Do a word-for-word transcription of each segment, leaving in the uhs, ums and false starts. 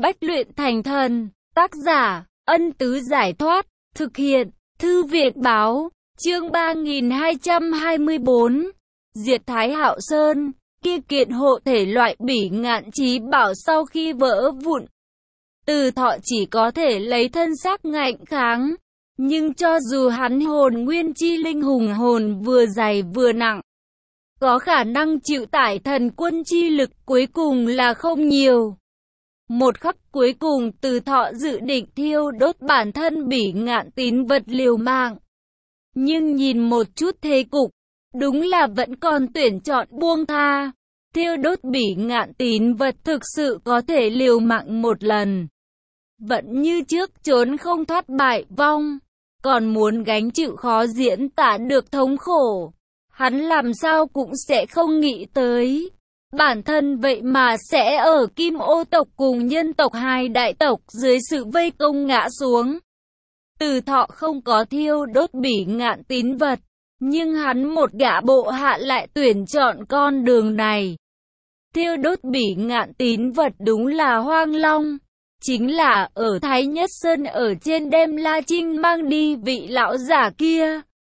Bách luyện thành thần. Tác giả, Ân Tứ Giải Thoát. Thực hiện, Thư Viện Báo. Chương ba nghìn hai trăm hai mươi bốn. Diệt Thái Hạo Sơn. Kia kiện hộ thể loại bỉ ngạn chí bảo sau khi vỡ vụn, Từ Thọ chỉ có thể lấy thân xác ngạnh kháng. Nhưng cho dù hắn hồn nguyên chi linh hùng hồn vừa dày vừa nặng, có khả năng chịu tải thần quân chi lực cuối cùng là không nhiều. Một khắc cuối cùng Từ Thọ dự định thiêu đốt bản thân bỉ ngạn tín vật liều mạng. Nhưng nhìn một chút thế cục, đúng là vẫn còn tuyển chọn buông tha. Thiêu đốt bỉ ngạn tín vật thực sự có thể liều mạng một lần, vẫn như trước trốn không thoát bại vong, còn muốn gánh chịu khó diễn tả được thống khổ. Hắn làm sao cũng sẽ không nghĩ tới, bản thân vậy mà sẽ ở Kim Ô tộc cùng nhân tộc hai đại tộc dưới sự vây công ngã xuống. Từ Thọ không có thiêu đốt bỉ ngạn tín vật, nhưng hắn một gã bộ hạ lại tuyển chọn con đường này. Thiêu đốt bỉ ngạn tín vật đúng là hoang long, chính là ở Thái Nhất Sơn ở trên đem La Trinh mang đi vị lão giả kia.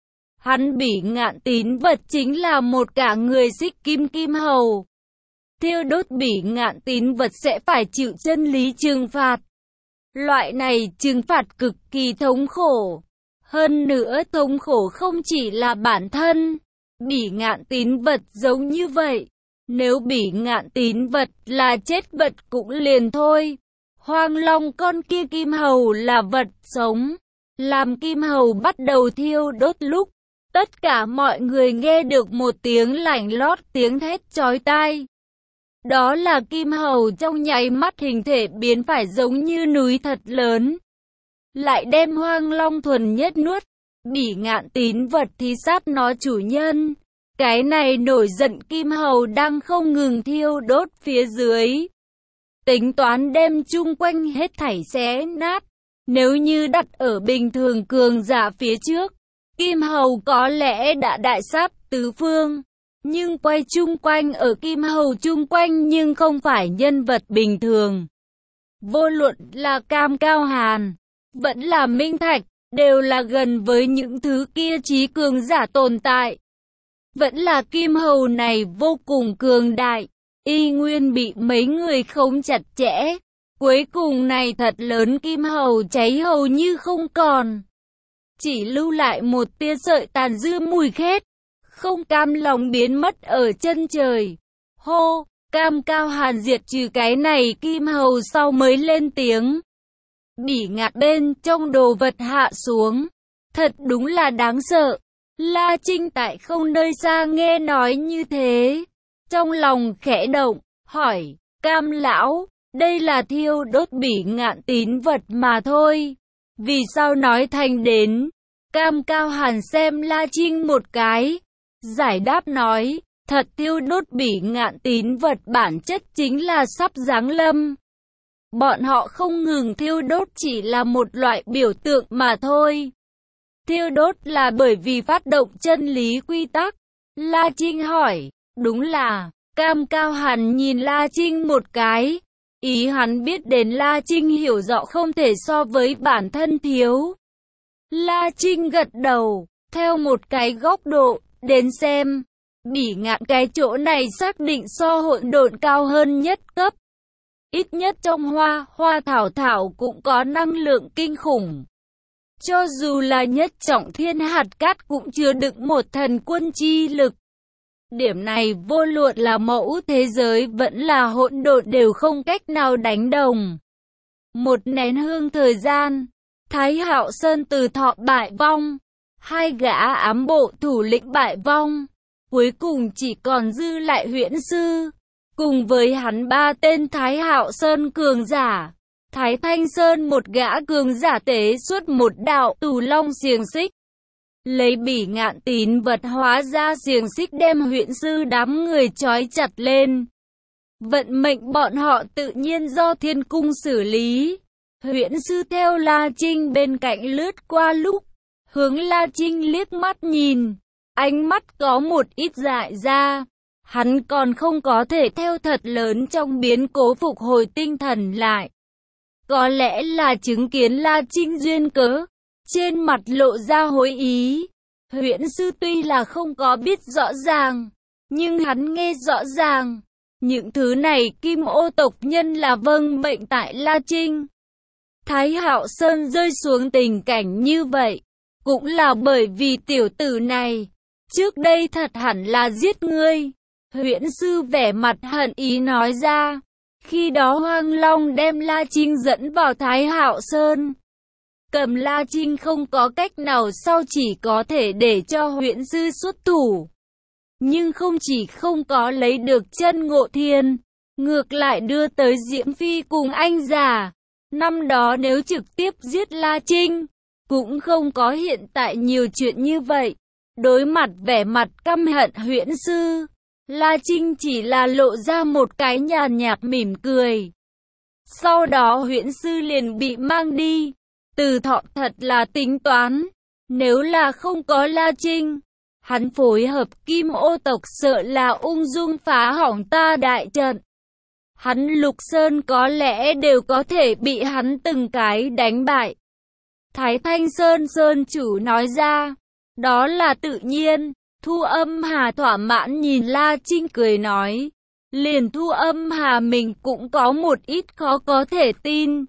Hắn bỉ ngạn tín vật chính là một cả người xích kim kim hầu. Thiêu đốt bỉ ngạn tín vật sẽ phải chịu chân lý trừng phạt. Loại này trừng phạt cực kỳ thống khổ. Hơn nữa thống khổ không chỉ là bản thân. Bỉ ngạn tín vật giống như vậy. Nếu bỉ ngạn tín vật là chết vật cũng liền thôi. Hoang long con kia kim hầu là vật sống. Làm kim hầu bắt đầu thiêu đốt lúc, tất cả mọi người nghe được một tiếng lạnh lót, tiếng thét chói tai. Đó là kim hầu trong nháy mắt hình thể biến phải giống như núi thật lớn. Lại đem hoang long thuần nhất nuốt. Bỉ ngạn tín vật thì sát nó chủ nhân. Cái này nổi giận kim hầu đang không ngừng thiêu đốt phía dưới. Tính toán đem chung quanh hết thảy xé nát. Nếu như đặt ở bình thường cường giả phía trước, kim hầu có lẽ đã đại sát tứ phương. Nhưng quay chung quanh ở kim hầu chung quanh nhưng không phải nhân vật bình thường. Vô luận là Cam Cao Hàn, vẫn là Minh Thạch, đều là gần với những thứ kia trí cường giả tồn tại. Vẫn là kim hầu này vô cùng cường đại, y nguyên bị mấy người khống chặt chẽ. Cuối cùng này thật lớn kim hầu cháy hầu như không còn. Chỉ lưu lại một tia sợi tàn dư mùi khét, không cam lòng biến mất ở chân trời. Hô, Cam Cao Hàn diệt trừ cái này kim hầu sau mới lên tiếng. Bỉ ngạn bên trong đồ vật hạ xuống. Thật đúng là đáng sợ. La Trinh tại không nơi xa nghe nói như thế, trong lòng khẽ động, hỏi, Cam lão, đây là thiêu đốt bỉ ngạn tín vật mà thôi. Vì sao nói thành đến? Cam Cao Hàn xem La Trinh một cái, giải đáp nói, thật thiêu đốt bỉ ngạn tín vật bản chất chính là sắp giáng lâm. Bọn họ không ngừng thiêu đốt chỉ là một loại biểu tượng mà thôi. Thiêu đốt là bởi vì phát động chân lý quy tắc. La Trinh hỏi, đúng là, Cam Cao Hàn nhìn La Trinh một cái. Ý hắn biết đến La Trinh hiểu rõ không thể so với bản thân thiếu. La Trinh gật đầu, theo một cái góc độ, đến xem. Bỉ ngạn cái chỗ này xác định so hỗn độn cao hơn nhất cấp. Ít nhất trong hoa, hoa thảo thảo cũng có năng lượng kinh khủng. Cho dù là nhất trọng thiên hạt cát cũng chứa đựng một thần quân chi lực. Điểm này vô luận là mẫu thế giới vẫn là hỗn độn đều không cách nào đánh đồng. Một nén hương thời gian, Thái Hạo Sơn Từ Thọ bại vong, hai gã ám bộ thủ lĩnh bại vong, cuối cùng chỉ còn dư lại Huyễn Sư, cùng với hắn ba tên Thái Hạo Sơn cường giả. Thái Thanh Sơn một gã cường giả tế xuất một đạo tù long xiềng xích. Lấy bỉ ngạn tín vật hóa ra xiềng xích đem Huyễn Sư đám người trói chặt lên. Vận mệnh bọn họ tự nhiên do thiên cung xử lý. Huyễn Sư theo La Trinh bên cạnh lướt qua lúc, hướng La Trinh liếc mắt nhìn, ánh mắt có một ít dại ra. Hắn còn không có thể theo thật lớn trong biến cố phục hồi tinh thần lại. Có lẽ là chứng kiến La Trinh duyên cớ, trên mặt lộ ra hối ý. Huyễn sư tuy là không có biết rõ ràng, nhưng hắn nghe rõ ràng. Những thứ này Kim Ô tộc nhân là vâng mệnh tại La Trinh. Thái Hạo Sơn rơi xuống tình cảnh như vậy, cũng là bởi vì tiểu tử này, trước đây thật hẳn là giết ngươi. Huyễn sư vẻ mặt hận ý nói ra. Khi đó Hoang Long đem La Trinh dẫn vào Thái Hạo Sơn. Cầm La Trinh không có cách nào sau chỉ có thể để cho huyễn sư xuất thủ. Nhưng không chỉ không có lấy được chân Ngộ Thiên, ngược lại đưa tới Diễm Phi cùng anh già. Năm đó nếu trực tiếp giết La Trinh, cũng không có hiện tại nhiều chuyện như vậy. Đối mặt vẻ mặt căm hận huyễn sư, La Trinh chỉ là lộ ra một cái nhàn nhạt mỉm cười. Sau đó huyễn sư liền bị mang đi. Từ Thọ thật là tính toán, nếu là không có La Trinh, hắn phối hợp Kim Ô tộc sợ là ung dung phá hỏng ta đại trận. Hắn Lục Sơn có lẽ đều có thể bị hắn từng cái đánh bại. Thái Thanh Sơn Sơn chủ nói ra, đó là tự nhiên. Thu Âm Hà thỏa mãn nhìn La Trinh cười nói, liền Thu Âm Hà mình cũng có một ít khó có thể tin.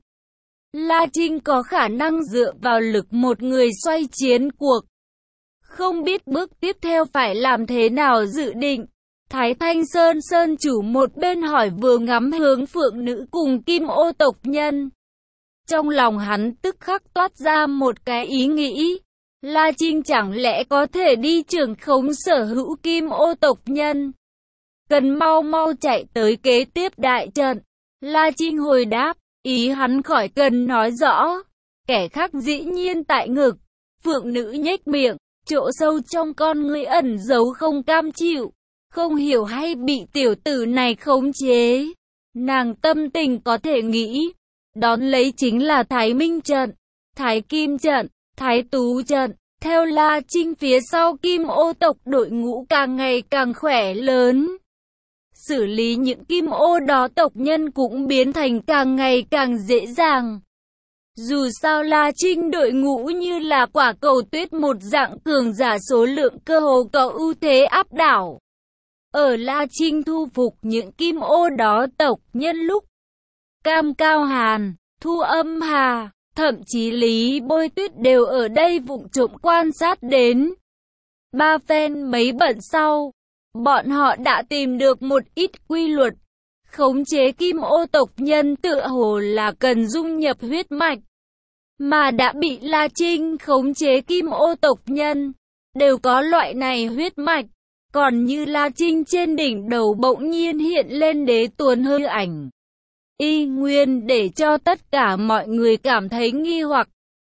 La Trinh có khả năng dựa vào lực một người xoay chiến cuộc. Không biết bước tiếp theo phải làm thế nào dự định. Thái Thanh Sơn Sơn chủ một bên hỏi vừa ngắm hướng Phượng Nữ cùng Kim Ô tộc nhân. Trong lòng hắn tức khắc toát ra một cái ý nghĩ. La Trinh chẳng lẽ có thể đi trưởng khống sở hữu Kim Ô tộc nhân? Cần mau mau chạy tới kế tiếp đại trận. La Trinh hồi đáp, ý hắn khỏi cần nói rõ. Kẻ khác dĩ nhiên tại ngực. Phượng Nữ nhếch miệng, chỗ sâu trong con ngươi ẩn giấu không cam chịu. Không hiểu hay bị tiểu tử này khống chế. Nàng tâm tình có thể nghĩ. Đón lấy chính là Thái Minh trận, Thái Kim trận, Thái Tú trận. Theo La Trinh phía sau Kim Ô tộc đội ngũ càng ngày càng khỏe lớn. Xử lý những Kim Ô đó tộc nhân cũng biến thành càng ngày càng dễ dàng. Dù sao La Trinh đội ngũ như là quả cầu tuyết một dạng cường giả số lượng cơ hồ có ưu thế áp đảo. Ở La Trinh thu phục những Kim Ô đó tộc nhân lúc Cam Cao Hàn, Thu Âm Hà, thậm chí Lý Bôi Tuyết đều ở đây vụng trộm quan sát đến. Ba phen mấy bận sau, bọn họ đã tìm được một ít quy luật. Khống chế Kim Ô tộc nhân tựa hồ là cần dung nhập huyết mạch, mà đã bị La Trinh khống chế Kim Ô tộc nhân, đều có loại này huyết mạch. Còn như La Trinh trên đỉnh đầu bỗng nhiên hiện lên đế tuấn hư ảnh. Y nguyên để cho tất cả mọi người cảm thấy nghi hoặc.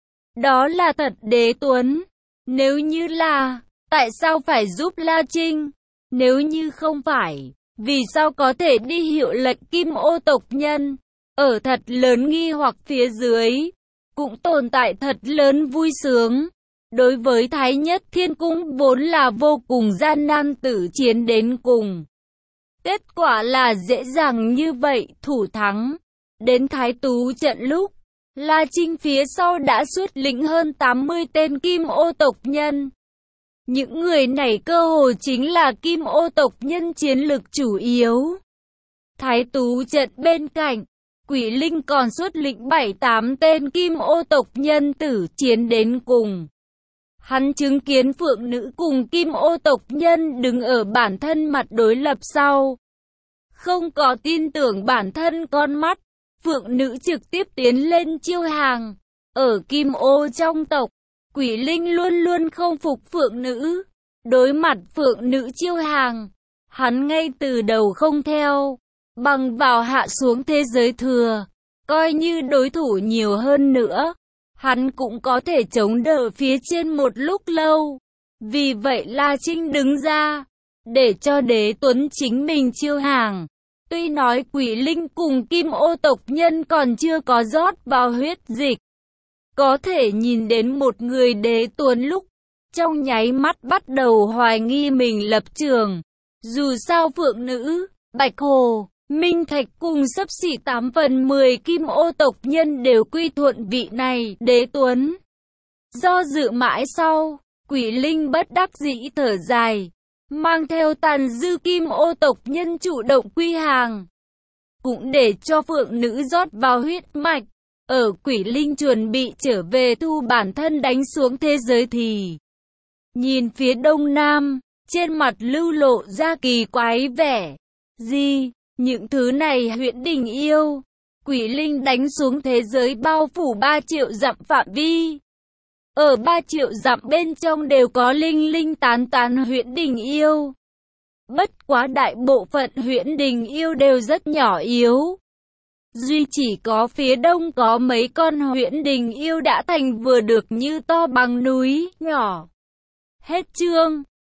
Đó là thật đế tuấn. Nếu như là, tại sao phải giúp La Trinh? Nếu như không phải, vì sao có thể đi hiệu lệnh Kim Ô tộc nhân? Ở thật lớn nghi hoặc phía dưới, cũng tồn tại thật lớn vui sướng. Đối với Thái Nhất Thiên Cung vốn là vô cùng gian nan tử chiến đến cùng. Kết quả là dễ dàng như vậy, thủ thắng. Đến Thái Tú trận lúc, La Trinh phía sau đã xuất lĩnh hơn tám mươi tên Kim Ô tộc nhân. Những người này cơ hồ chính là Kim Ô tộc nhân chiến lực chủ yếu. Thái Tú trận bên cạnh, Quỷ Linh còn xuất lĩnh bảy tám tên Kim Ô tộc nhân tử chiến đến cùng. Hắn chứng kiến Phượng Nữ cùng Kim Ô tộc nhân đứng ở bản thân mặt đối lập sau. Không có tin tưởng bản thân con mắt, Phượng Nữ trực tiếp tiến lên chiêu hàng. Ở Kim Ô trong tộc, Quỷ Linh luôn luôn không phục Phượng Nữ. Đối mặt Phượng Nữ chiêu hàng, hắn ngay từ đầu không theo, bằng vào hạ xuống thế giới thừa. Coi như đối thủ nhiều hơn nữa, hắn cũng có thể chống đỡ phía trên một lúc lâu. Vì vậy La Trinh đứng ra, để cho đế tuấn chính mình chiêu hàng. Tuy nói Quỷ Linh cùng Kim Ô tộc nhân còn chưa có rót vào huyết dịch, có thể nhìn đến một người đế tuấn lúc, trong nháy mắt bắt đầu hoài nghi mình lập trường. Dù sao Phượng Nữ, Bạch Hồ, Minh Thạch cùng xấp xỉ tám phần mười Kim Ô tộc nhân đều quy thuận vị này, Đế Tuấn. Do dự mãi sau, Quỷ Linh bất đắc dĩ thở dài, mang theo tàn dư Kim Ô tộc nhân chủ động quy hàng. Cũng để cho Phượng Nữ rót vào huyết mạch, ở Quỷ Linh chuẩn bị trở về thu bản thân đánh xuống thế giới thì nhìn phía đông nam, trên mặt lưu lộ ra kỳ quái vẻ. Gì? Những thứ này Huyễn Đình yêu. Quỷ Linh đánh xuống thế giới bao phủ ba triệu dặm phạm vi. Ở ba triệu dặm bên trong đều có linh linh tán tán Huyễn Đình yêu. Bất quá đại bộ phận Huyễn Đình yêu đều rất nhỏ yếu. Duy chỉ có phía đông có mấy con Huyễn Đình yêu đã thành vừa được như to bằng núi nhỏ. Hết chương.